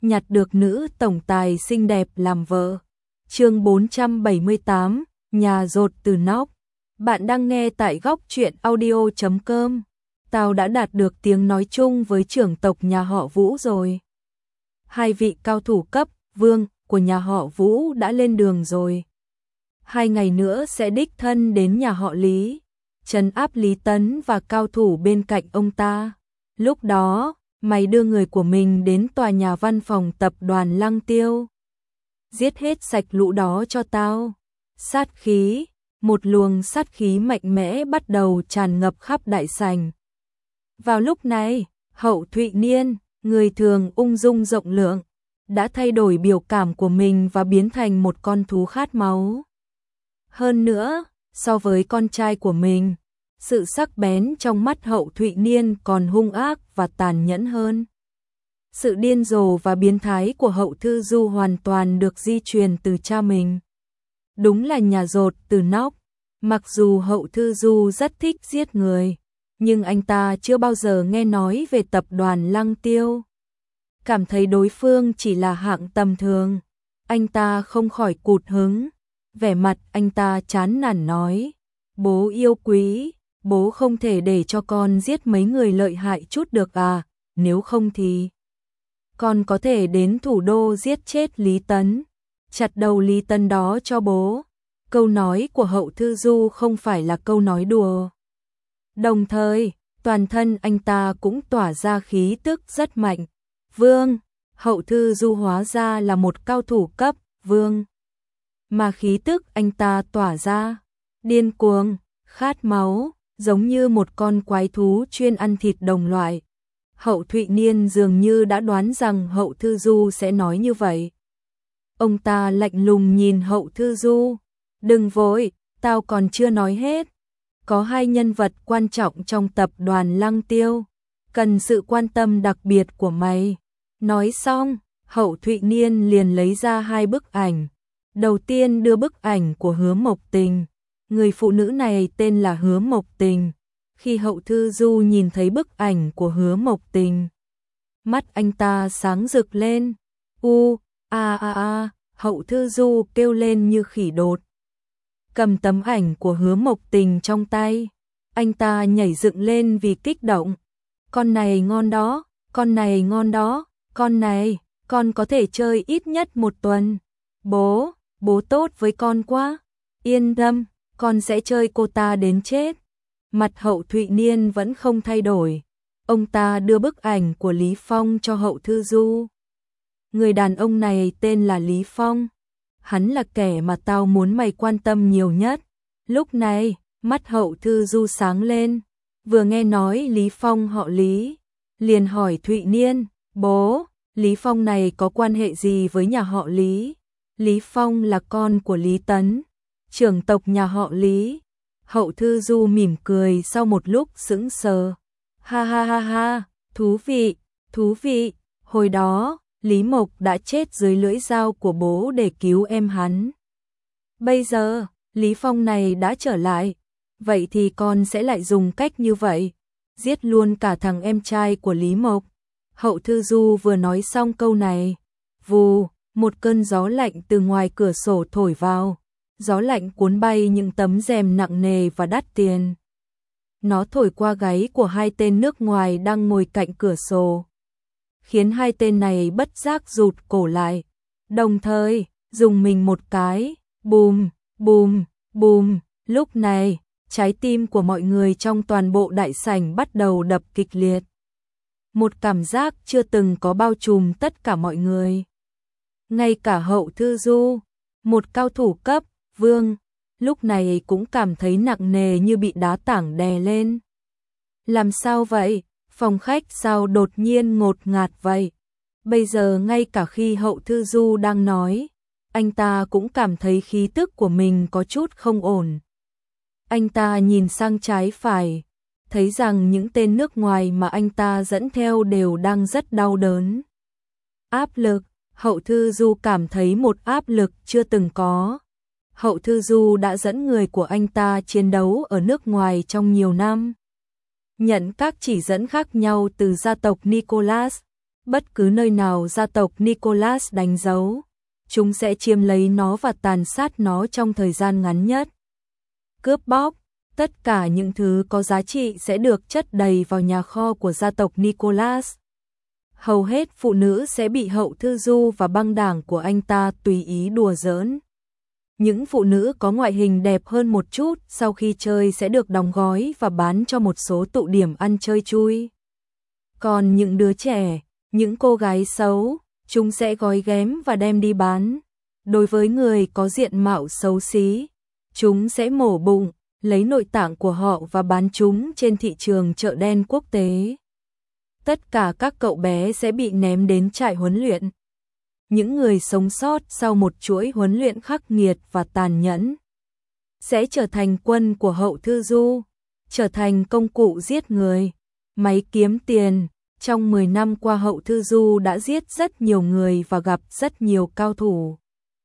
nhặt được nữ tổng tài xinh đẹp làm vợ. Chương 478, nhà dột từ nóc. Bạn đang nghe tại góc truyện audio.com. Tao đã đạt được tiếng nói chung với trưởng tộc nhà họ Vũ rồi. Hai vị cao thủ cấp vương của nhà họ Vũ đã lên đường rồi. 2 ngày nữa sẽ đích thân đến nhà họ Lý, trấn áp Lý Tấn và cao thủ bên cạnh ông ta. Lúc đó, mày đưa người của mình đến tòa nhà văn phòng tập đoàn Lăng Tiêu. Giết hết sạch lũ đó cho tao. Sát khí, một luồng sát khí mạnh mẽ bắt đầu tràn ngập khắp đại sảnh. Vào lúc này, Hậu Thụy Niên, người thường ung dung rộng lượng, đã thay đổi biểu cảm của mình và biến thành một con thú khát máu. Hơn nữa, so với con trai của mình, sự sắc bén trong mắt Hậu Thụy Niên còn hung ác và tàn nhẫn hơn. Sự điên rồ và biến thái của Hậu Thư Du hoàn toàn được di truyền từ cha mình. Đúng là nhà dột từ nóc. Mặc dù Hậu Thư Du rất thích giết người, nhưng anh ta chưa bao giờ nghe nói về tập đoàn Lăng Tiêu. Cảm thấy đối phương chỉ là hạng tầm thường, anh ta không khỏi cụt hứng. Vẻ mặt anh ta chán nản nói: "Bố yêu quý, bố không thể để cho con giết mấy người lợi hại chút được à, nếu không thì con có thể đến thủ đô giết chết Lý Tấn, chặt đầu Lý Tấn đó cho bố." Câu nói của Hậu Thư Du không phải là câu nói đùa. Đồng thời, toàn thân anh ta cũng tỏa ra khí tức rất mạnh. Vương, Hậu Thư Du hóa ra là một cao thủ cấp vương. Mà khí tức anh ta tỏa ra, điên cuồng, khát máu, giống như một con quái thú chuyên ăn thịt đồng loại. Hậu Thụy Niên dường như đã đoán rằng Hậu Thư Du sẽ nói như vậy. Ông ta lạnh lùng nhìn Hậu Thư Du: "Đừng vội, tao còn chưa nói hết. Có 2 nhân vật quan trọng trong tập đoàn Lăng Tiêu, cần sự quan tâm đặc biệt của mày." Nói xong, Hậu Thụy Niên liền lấy ra 2 bức ảnh. Đầu tiên đưa bức ảnh của Hứa Mộc Tình. Người phụ nữ này tên là Hứa Mộc Tình. Khi Hậu Thư Du nhìn thấy bức ảnh của Hứa Mộc Tình, mắt anh ta sáng rực lên. Hậu Thư Du kêu lên như khỉ đột. Cầm tấm ảnh của Hứa Mộc Tình trong tay, anh ta nhảy dựng lên vì kích động. "Con này ngon đó, con này ngon đó, con này, con có thể chơi ít nhất 1 tuần. Bố tốt với con quá. Yên tâm, con sẽ chơi cô ta đến chết." Mặt Hậu Thụy Niên vẫn không thay đổi. Ông ta đưa bức ảnh của Lý Phong cho Hậu Thư Du. Người đàn ông này tên là Lý Phong. Hắn là kẻ mà tao muốn mày quan tâm nhiều nhất. Lúc này, mắt Hậu Thư Du sáng lên. Vừa nghe nói Lý Phong họ Lý, liền hỏi Thụy Niên: "Bố, Lý Phong này có quan hệ gì với nhà họ Lý?" "Lý Phong là con của Lý Tấn, trưởng tộc nhà họ Lý." Hậu Thư Du mỉm cười sau một lúc sững sờ. Ha ha ha ha, thú vị, hồi đó, Lý Mộc đã chết dưới lưỡi dao của bố để cứu em hắn. Bây giờ, Lý Phong này đã trở lại, vậy thì con sẽ lại dùng cách như vậy, giết luôn cả thằng em trai của Lý Mộc. Hậu Thư Du vừa nói xong câu này, vù, một cơn gió lạnh từ ngoài cửa sổ thổi vào. Gió lạnh cuốn bay những tấm rèm nặng nề và đắt tiền. Nó thổi qua gáy của 2 tên nước ngoài đang ngồi cạnh cửa sổ, khiến 2 tên này bất giác rụt cổ lại, đồng thời dùng mình một cái. Bùm, bùm, bùm. Lúc này, trái tim của mọi người trong toàn bộ đại sảnh bắt đầu đập kịch liệt. Một cảm giác chưa từng có bao trùm tất cả mọi người. Ngay cả Hậu Thư Du, một cao thủ cấp vương, lúc này cũng cảm thấy nặng nề như bị đá tảng đè lên. Làm sao vậy? Phòng khách sao đột nhiên ngột ngạt vậy? Bây giờ ngay cả khi Hậu Thư Du đang nói, anh ta cũng cảm thấy khí tức của mình có chút không ổn. Anh ta nhìn sang trái phải, thấy rằng những tên nước ngoài mà anh ta dẫn theo đều đang rất đau đớn. Áp lực, Hậu Thư Du cảm thấy một áp lực chưa từng có. Hậu Thư Du đã dẫn người của anh ta chiến đấu ở nước ngoài trong nhiều năm, nhận các chỉ dẫn khác nhau từ gia tộc Nicholas, Bất cứ nơi nào gia tộc Nicholas đánh dấu, chúng sẽ chiếm lấy nó và tàn sát nó trong thời gian ngắn nhất. Cướp bóc, tất cả những thứ có giá trị sẽ được chất đầy vào nhà kho của gia tộc Nicholas. Hầu hết phụ nữ sẽ bị Hậu Thư Du và băng đảng của anh ta tùy ý đùa giỡn. Những phụ nữ có ngoại hình đẹp hơn một chút sau khi chơi sẽ được đóng gói và bán cho một số tụ điểm ăn chơi chui. Còn những đứa trẻ, những cô gái xấu, chúng sẽ gói ghém và đem đi bán. Đối với người có diện mạo xấu xí, chúng sẽ mổ bụng, lấy nội tạng của họ và bán chúng trên thị trường chợ đen quốc tế. Tất cả các cậu bé sẽ bị ném đến trại huấn luyện. Những người sống sót sau một chuỗi huấn luyện khắc nghiệt và tàn nhẫn sẽ trở thành quân của Hậu Thư Du, trở thành công cụ giết người, máy kiếm tiền. Trong 10 năm qua Hậu Thư Du đã giết rất nhiều người và gặp rất nhiều cao thủ.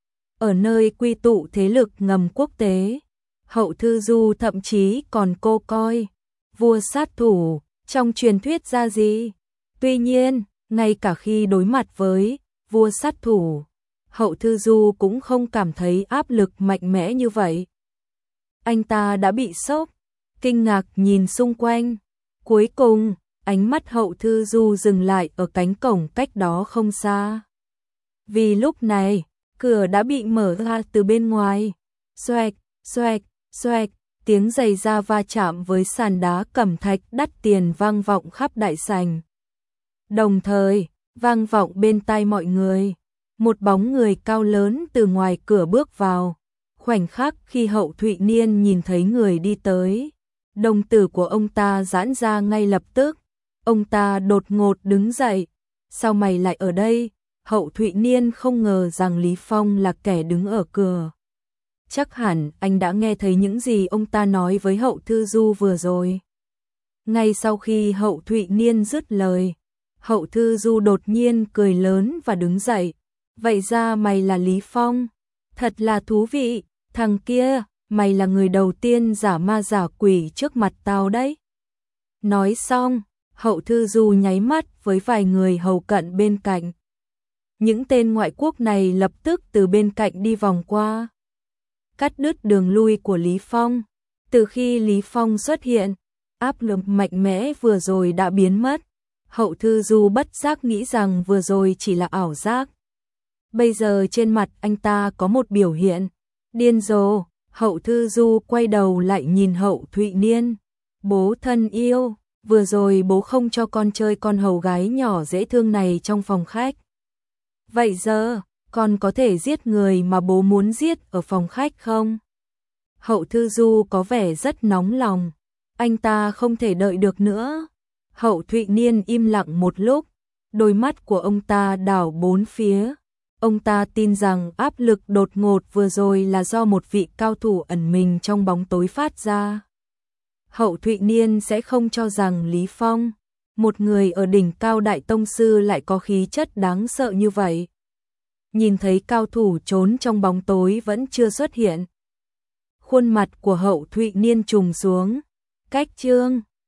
Ở nơi quy tụ thế lực ngầm quốc tế, Hậu Thư Du thậm chí còn cô coi vua sát thủ trong truyền thuyết ra gì. Tuy nhiên, ngay cả khi đối mặt với vua sát thủ, Hậu Thư Du cũng không cảm thấy áp lực mạnh mẽ như vậy. Anh ta đã bị sốc, kinh ngạc nhìn xung quanh. Cuối cùng, ánh mắt Hậu Thư Du dừng lại ở cánh cổng cách đó không xa. Vì lúc này, cửa đã bị mở ra từ bên ngoài. Xoẹt, xoẹt, xoẹt, tiếng giày da va chạm với sàn đá cẩm thạch đắt tiền vang vọng khắp đại sảnh. Đồng thời, vang vọng bên tai mọi người, một bóng người cao lớn từ ngoài cửa bước vào. Khoảnh khắc khi Hậu Thụy Niên nhìn thấy người đi tới, đồng tử của ông ta giãn ra ngay lập tức. Ông ta đột ngột đứng dậy. Sao mày lại ở đây? Hậu Thụy Niên không ngờ rằng Lý Phong là kẻ đứng ở cửa. Chắc hẳn anh đã nghe thấy những gì ông ta nói với Hậu Thư Du vừa rồi. Ngay sau khi Hậu Thụy Niên dứt lời, Hậu Thư Du đột nhiên cười lớn và đứng dậy. Vậy ra mày là Lý Phong? Thật là thú vị, thằng kia, mày là người đầu tiên giả ma giả quỷ trước mặt tao đấy. Nói xong, Hậu Thư Du nháy mắt với vài người hầu cận bên cạnh. Những tên ngoại quốc này lập tức từ bên cạnh đi vòng qua, cắt đứt đường lui của Lý Phong. Từ khi Lý Phong xuất hiện, áp lực mạnh mẽ vừa rồi đã biến mất. Hậu Thư Du bất giác nghĩ rằng vừa rồi chỉ là ảo giác. Bây giờ trên mặt anh ta có một biểu hiện điên rồ. Hậu Thư Du quay đầu lại nhìn Hậu Thụy Niên. Bố thân yêu, vừa rồi bố không cho con chơi con hầu gái nhỏ dễ thương này trong phòng khách. Vậy giờ, con có thể giết người mà bố muốn giết ở phòng khách không? Hậu Thư Du có vẻ rất nóng lòng. Anh ta không thể đợi được nữa. Hậu Thụy Niên im lặng một lúc. Đôi mắt của ông ta đảo bốn phía. Ông ta tin rằng áp lực đột ngột vừa rồi là do một vị cao thủ ẩn mình trong bóng tối phát ra. Hậu Thụy Niên sẽ không cho rằng Lý Phong, một người ở đỉnh cao đại tông sư lại có khí chất đáng sợ như vậy. Nhìn thấy cao thủ trốn trong bóng tối vẫn chưa xuất hiện. Khuôn mặt của Hậu Thụy Niên trùng xuống. Cách chương